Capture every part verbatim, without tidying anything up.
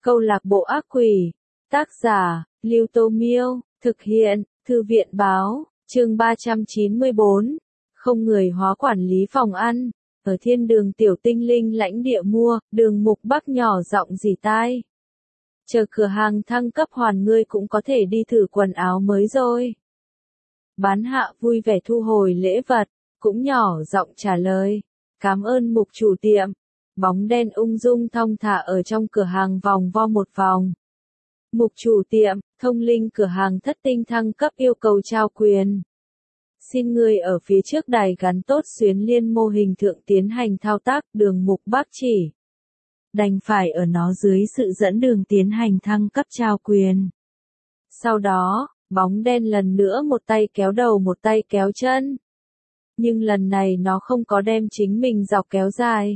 Câu lạc bộ ác quỷ. Tác giả, Lưu Tô Miêu. Thực hiện, Thư viện Báo. Chương ba trăm chín mươi bốn. Không người hóa quản lý phòng ăn. Ở thiên đường tiểu tinh linh lãnh địa mua, Đường Mục Bắc nhỏ giọng rỉ tai. Chờ cửa hàng thăng cấp hoàn ngươi cũng có thể đi thử quần áo mới rồi. Bán hạ vui vẻ thu hồi lễ vật, cũng nhỏ giọng trả lời. Cảm ơn Mục chủ tiệm. Bóng đen ung dung thong thả ở trong cửa hàng vòng vo một vòng. Mục chủ tiệm, thông linh cửa hàng thất tinh thăng cấp yêu cầu trao quyền. Xin người ở phía trước đài gắn tốt xuyến liên mô hình thượng tiến hành thao tác, Đường Mục Bắc chỉ. Đành phải ở nó dưới sự dẫn đường tiến hành thăng cấp trao quyền. Sau đó, bóng đen lần nữa một tay kéo đầu một tay kéo chân. Nhưng lần này nó không có đem chính mình dọc kéo dài,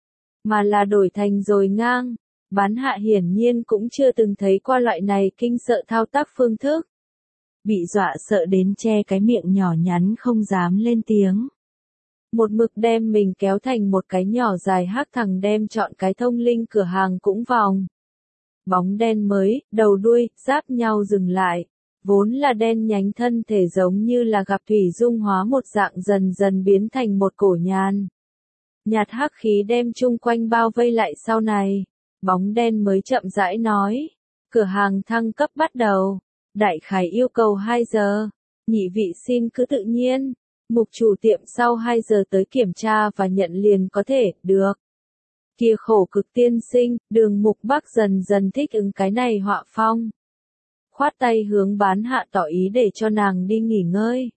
mà là đổi thành rồi ngang. Bán hạ hiển nhiên cũng chưa từng thấy qua loại này kinh sợ thao tác phương thức. Bị dọa sợ đến che cái miệng nhỏ nhắn không dám lên tiếng. Một mực đem mình kéo thành một cái nhỏ dài hắc thằng đem chọn cái thông linh cửa hàng cũng vòng. Bóng đen mới, đầu đuôi, giáp nhau dừng lại. Vốn là đen nhánh thân thể giống như là gặp thủy dung hóa một dạng dần dần biến thành một cổ nhàn. Nhạt hắc khí đem chung quanh bao vây lại sau này. Bóng đen mới chậm rãi nói. Cửa hàng thăng cấp bắt đầu. Đại khái yêu cầu hai giờ. Nhị vị xin cứ tự nhiên. Mục chủ tiệm sau hai giờ tới kiểm tra và nhận liền có thể, được. Kia khổ cực tiên sinh, Đường Mục Bắc dần dần thích ứng cái này họa phong. Khoát tay hướng bán hạ tỏ ý để cho nàng đi nghỉ ngơi.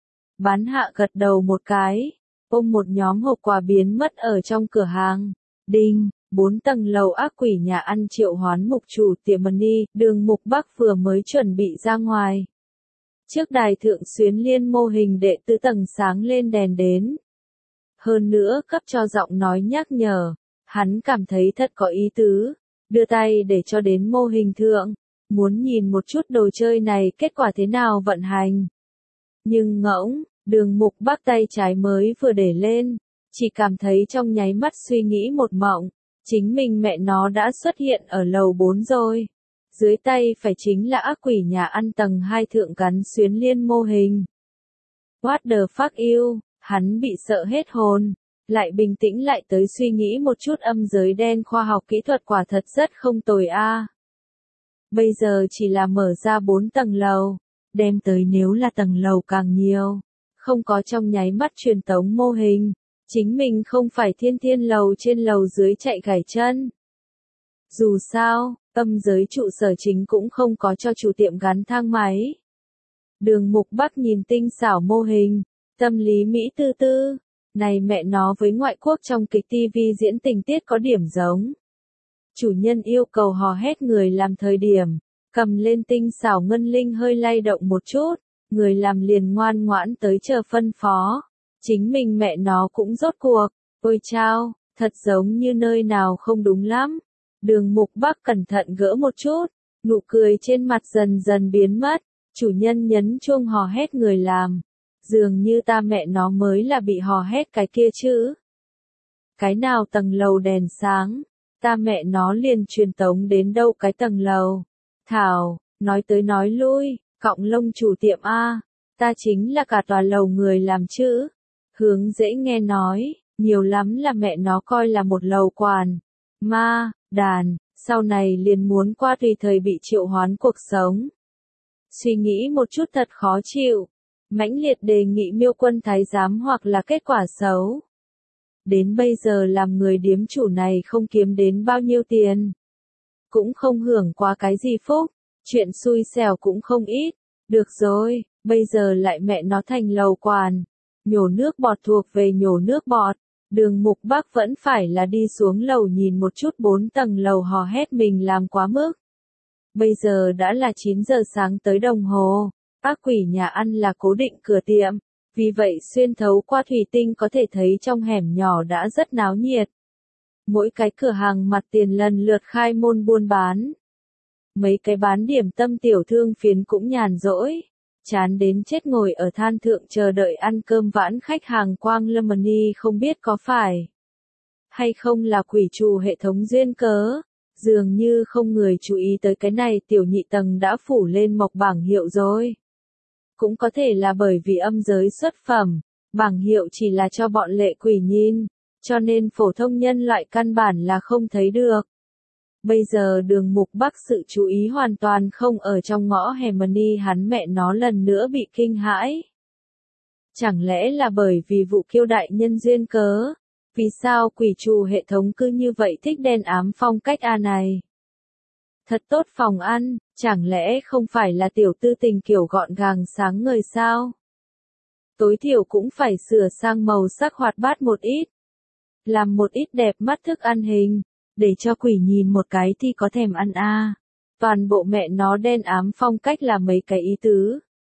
Bán hạ gật đầu một cái, ôm một nhóm hộp quà biến mất ở trong cửa hàng. Đinh, bốn tầng lầu ác quỷ nhà ăn triệu hoán mục chủ tiệm Money, Đường Mục Bắc vừa mới chuẩn bị ra ngoài. Trước đài thượng xuyến liên mô hình đệ tứ tầng sáng lên đèn đến. Hơn nữa cấp cho giọng nói nhắc nhở, hắn cảm thấy thật có ý tứ, đưa tay để cho đến mô hình thượng, muốn nhìn một chút đồ chơi này kết quả thế nào vận hành. Nhưng ngỗng, Đường Mục Bắc tay trái mới vừa để lên, chỉ cảm thấy trong nháy mắt suy nghĩ một mộng, chính mình mẹ nó đã xuất hiện ở lầu bốn rồi. Dưới tay phải chính là ác quỷ nhà ăn tầng hai thượng gắn xuyến liên mô hình. What the fuck you, hắn bị sợ hết hồn, lại bình tĩnh lại tới suy nghĩ một chút âm giới đen khoa học kỹ thuật quả thật rất không tồi a. Bây giờ chỉ là mở ra bốn tầng lầu, đem tới nếu là tầng lầu càng nhiều, không có trong nháy mắt truyền tống mô hình, chính mình không phải thiên thiên lầu trên lầu dưới chạy gãy chân. Dù sao, âm giới trụ sở chính cũng không có cho chủ tiệm gắn thang máy. Đường Mục Bắc nhìn tinh xảo mô hình, tâm lý Mỹ tư tư, này mẹ nó với ngoại quốc trong kịch ti vi diễn tình tiết có điểm giống. Chủ nhân yêu cầu hò hét người làm thời điểm, cầm lên tinh xảo ngân linh hơi lay động một chút, người làm liền ngoan ngoãn tới chờ phân phó. Chính mình mẹ nó cũng rốt cuộc, ôi chao, thật giống như nơi nào không đúng lắm. Đường Mục Bắc cẩn thận gỡ một chút, nụ cười trên mặt dần dần biến mất, chủ nhân nhấn chuông hò hét người làm. Dường như ta mẹ nó mới là bị hò hét cái kia chứ. Cái nào tầng lầu đèn sáng, ta mẹ nó liền truyền tống đến đâu cái tầng lầu. Thảo, nói tới nói lui, cọng lông chủ tiệm A, ta chính là cả tòa lầu người làm chữ. Hướng dễ nghe nói, nhiều lắm là mẹ nó coi là một lầu quản. Ma, đàn, sau này liền muốn qua tùy thời bị triệu hoán cuộc sống. Suy nghĩ một chút thật khó chịu. Mãnh liệt đề nghị Miêu Quân thái giám hoặc là kết quả xấu. Đến bây giờ làm người điếm chủ này không kiếm đến bao nhiêu tiền. Cũng không hưởng qua cái gì phúc, chuyện xui xẻo cũng không ít. Được rồi, bây giờ lại mẹ nó thành lầu quản. Nhổ nước bọt thuộc về nhổ nước bọt. Đường Mục Bắc vẫn phải là đi xuống lầu nhìn một chút bốn tầng lầu hò hét mình làm quá mức. Bây giờ đã là chín giờ sáng tới đồng hồ. Ác quỷ nhà ăn là cố định cửa tiệm, vì vậy xuyên thấu qua thủy tinh có thể thấy trong hẻm nhỏ đã rất náo nhiệt. Mỗi cái cửa hàng mặt tiền lần lượt khai môn buôn bán. Mấy cái bán điểm tâm tiểu thương phiến cũng nhàn rỗi, chán đến chết ngồi ở than thượng chờ đợi ăn cơm vãn khách hàng Quang Lâm Money không biết có phải hay không là quỷ trù hệ thống duyên cớ. Dường như không người chú ý tới cái này, tiểu nhị tầng đã phủ lên mộc bảng hiệu rồi. Cũng có thể là bởi vì âm giới xuất phẩm, bảng hiệu chỉ là cho bọn lệ quỷ nhìn, cho nên phổ thông nhân loại căn bản là không thấy được. Bây giờ Đường Mục Bắc sự chú ý hoàn toàn không ở trong ngõ Harmony, hắn mẹ nó lần nữa bị kinh hãi. Chẳng lẽ là bởi vì vụ Kiêu đại nhân duyên cớ? Vì sao quỷ trù hệ thống cứ như vậy thích đen ám phong cách A này? Thật tốt phòng ăn, chẳng lẽ không phải là tiểu tư tình kiểu gọn gàng sáng ngời sao? Tối thiểu cũng phải sửa sang màu sắc hoạt bát một ít. Làm một ít đẹp mắt thức ăn hình, để cho quỷ nhìn một cái thì có thèm ăn a. À. Toàn bộ mẹ nó đen ám phong cách là mấy cái ý tứ.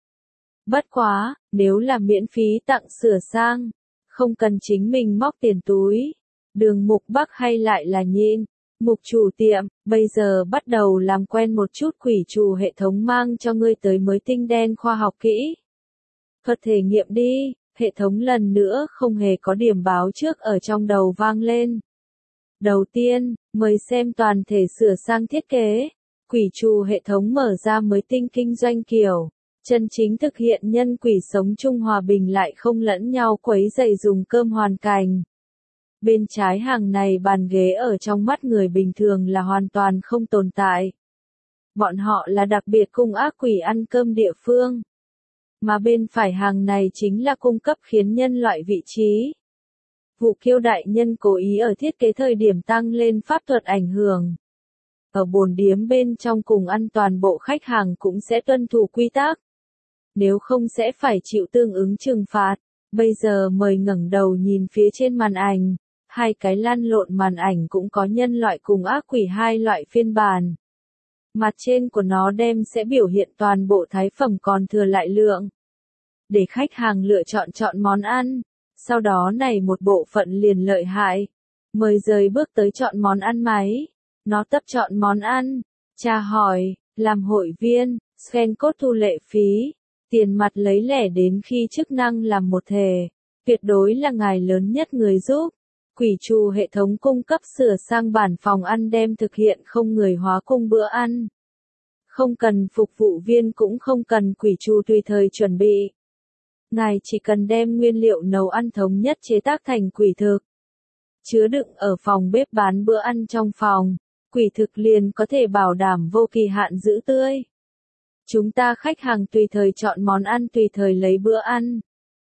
Bất quá, nếu là miễn phí tặng sửa sang, không cần chính mình móc tiền túi. Đường Mục Bắc hay lại là nhịn. Mục chủ tiệm, bây giờ bắt đầu làm quen một chút quỷ trù hệ thống mang cho ngươi tới mới tinh đen khoa học kỹ. Thuật thể nghiệm đi, hệ thống lần nữa không hề có điểm báo trước ở trong đầu vang lên. Đầu tiên, mời xem toàn thể sửa sang thiết kế. Quỷ trù hệ thống mở ra mới tinh kinh doanh kiểu. Chân chính thực hiện nhân quỷ sống chung hòa bình lại không lẫn nhau quấy rầy dùng cơm hoàn cảnh. Bên trái hàng này bàn ghế ở trong mắt người bình thường là hoàn toàn không tồn tại. Bọn họ là đặc biệt cung ác quỷ ăn cơm địa phương. Mà bên phải hàng này chính là cung cấp khiến nhân loại vị trí. Vụ Kiêu đại nhân cố ý ở thiết kế thời điểm tăng lên pháp thuật ảnh hưởng. Ở bồn điếm bên trong cùng ăn toàn bộ khách hàng cũng sẽ tuân thủ quy tắc. Nếu không sẽ phải chịu tương ứng trừng phạt. Bây giờ mời ngẩng đầu nhìn phía trên màn ảnh. Hai cái lăn lộn màn ảnh cũng có nhân loại cùng ác quỷ hai loại phiên bản. Mặt trên của nó đem sẽ biểu hiện toàn bộ thái phẩm còn thừa lại lượng. Để khách hàng lựa chọn chọn món ăn. Sau đó này một bộ phận liền lợi hại. Mời rời bước tới chọn món ăn máy. Nó tập chọn món ăn. Tra hỏi, làm hội viên, scan code thu lệ phí. Tiền mặt lấy lẻ đến khi chức năng làm một thể. Tuyệt đối là ngài lớn nhất người giúp. Quỷ trù hệ thống cung cấp sửa sang bản phòng ăn đem thực hiện không người hóa cung bữa ăn. Không cần phục vụ viên cũng không cần quỷ trù tùy thời chuẩn bị. Ngài chỉ cần đem nguyên liệu nấu ăn thống nhất chế tác thành quỷ thực. Chứa đựng ở phòng bếp bán bữa ăn trong phòng. Quỷ thực liền có thể bảo đảm vô kỳ hạn giữ tươi. Chúng ta khách hàng tùy thời chọn món ăn tùy thời lấy bữa ăn.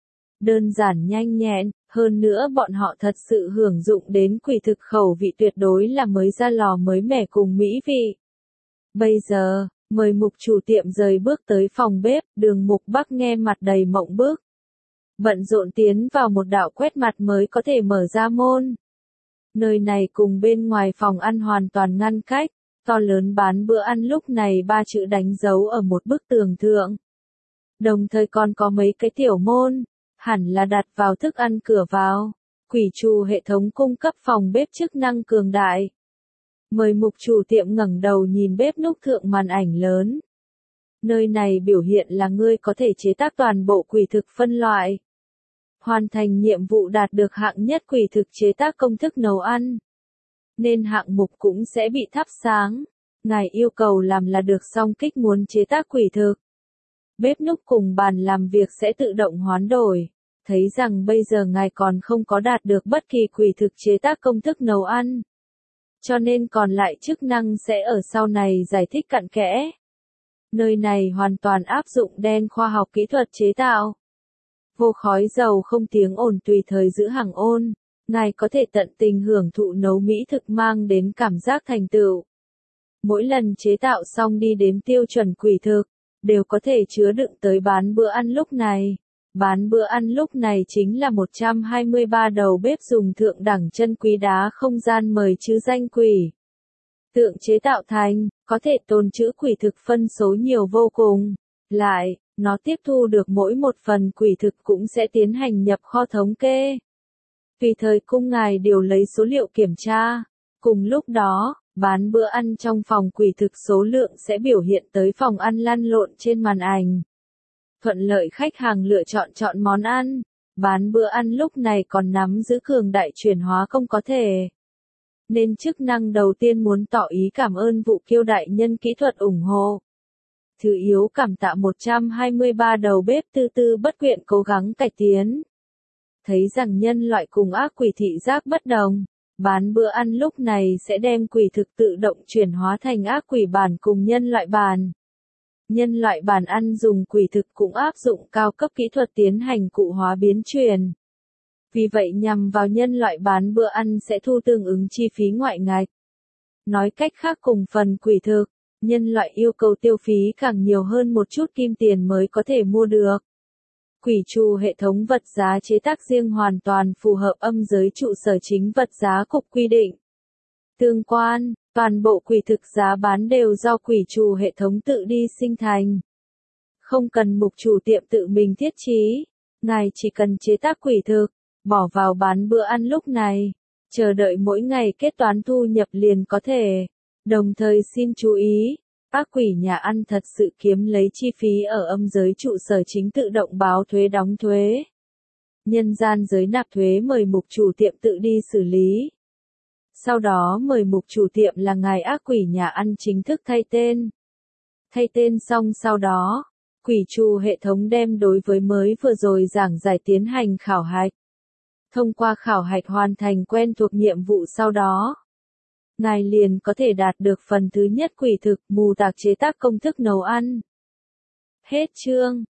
Đơn giản nhanh nhẹn, hơn nữa bọn họ thật sự hưởng dụng đến quỷ thực khẩu vị tuyệt đối là mới ra lò mới mẻ cùng mỹ vị. Bây giờ, mời mục chủ tiệm rời bước tới phòng bếp, Đường Mục Bắc nghe mặt đầy mộng bức. Bận rộn tiến vào một đạo quét mặt mới có thể mở ra môn. Nơi này cùng bên ngoài phòng ăn hoàn toàn ngăn cách, to lớn bán bữa ăn lúc này ba chữ đánh dấu ở một bức tường thượng. Đồng thời còn có mấy cái tiểu môn, hẳn là đặt vào thức ăn cửa vào. Quỷ trù hệ thống cung cấp phòng bếp chức năng cường đại. Mời mục chủ tiệm ngẩng đầu nhìn bếp núc thượng màn ảnh lớn. Nơi này biểu hiện là ngươi có thể chế tác toàn bộ quỷ thực phân loại. Hoàn thành nhiệm vụ đạt được hạng nhất quỷ thực chế tác công thức nấu ăn. Nên hạng mục cũng sẽ bị thắp sáng. Ngài yêu cầu làm là được xong kích muốn chế tác quỷ thực. Bếp núc cùng bàn làm việc sẽ tự động hoán đổi. Thấy rằng bây giờ ngài còn không có đạt được bất kỳ quỷ thực chế tác công thức nấu ăn. Cho nên còn lại chức năng sẽ ở sau này giải thích cặn kẽ. Nơi này hoàn toàn áp dụng đen khoa học kỹ thuật chế tạo. Vô khói dầu không tiếng ồn tùy thời giữ hàng ôn. Ngài có thể tận tình hưởng thụ nấu mỹ thực mang đến cảm giác thành tựu. Mỗi lần chế tạo xong đi đến tiêu chuẩn quỷ thực, đều có thể chứa đựng tới bán bữa ăn lúc này. Bán bữa ăn lúc này chính là một trăm hai mươi ba đầu bếp dùng thượng đẳng chân quý đá không gian mời chứ danh quỷ. Tượng chế tạo thành, có thể tồn trữ quỷ thực phân số nhiều vô cùng. Lại, nó tiếp thu được mỗi một phần quỷ thực cũng sẽ tiến hành nhập kho thống kê. Tùy thời cung ngài điều lấy số liệu kiểm tra. Cùng lúc đó, bán bữa ăn trong phòng quỷ thực số lượng sẽ biểu hiện tới phòng ăn lăn lộn trên màn ảnh. Thuận lợi khách hàng lựa chọn chọn món ăn. Bán bữa ăn lúc này còn nắm giữ cường đại chuyển hóa không có thể. nên chức năng đầu tiên muốn tỏ ý cảm ơn vụ Kiêu đại nhân kỹ thuật ủng hộ. Thứ yếu cảm tạ một trăm hai mươi ba đầu bếp tư tư bất quyện cố gắng cải tiến. Thấy rằng nhân loại cùng ác quỷ thị giác bất đồng, bán bữa ăn lúc này sẽ đem quỷ thực tự động chuyển hóa thành ác quỷ bản cùng nhân loại bản. Nhân loại bản ăn dùng quỷ thực cũng áp dụng cao cấp kỹ thuật tiến hành cụ hóa biến truyền. Vì vậy nhằm vào nhân loại bán bữa ăn sẽ thu tương ứng chi phí ngoại ngạch. Nói cách khác cùng phần quỷ thực, nhân loại yêu cầu tiêu phí càng nhiều hơn một chút kim tiền mới có thể mua được. Quỷ trù hệ thống vật giá chế tác riêng hoàn toàn phù hợp âm giới trụ sở chính vật giá cục quy định. Tương quan, toàn bộ quỷ thực giá bán đều do quỷ trù hệ thống tự đi sinh thành. Không cần mục chủ tiệm tự mình thiết trí, ngài chỉ cần chế tác quỷ thực, bỏ vào bán bữa ăn lúc này, chờ đợi mỗi ngày kết toán thu nhập liền có thể. Đồng thời xin chú ý, ác quỷ nhà ăn thật sự kiếm lấy chi phí ở âm giới trụ sở chính tự động báo thuế đóng thuế. Nhân gian giới nạp thuế mời mục chủ tiệm tự đi xử lý. Sau đó mời mục chủ tiệm là ngài ác quỷ nhà ăn chính thức thay tên. Thay tên xong sau đó, quỷ trù hệ thống đem đối với mới vừa rồi giảng giải tiến hành khảo hạch. Thông qua khảo hạch hoàn thành quen thuộc nhiệm vụ sau đó, ngài liền có thể đạt được phần thứ nhất quỷ thực mù tạc chế tác công thức nấu ăn. Hết chương.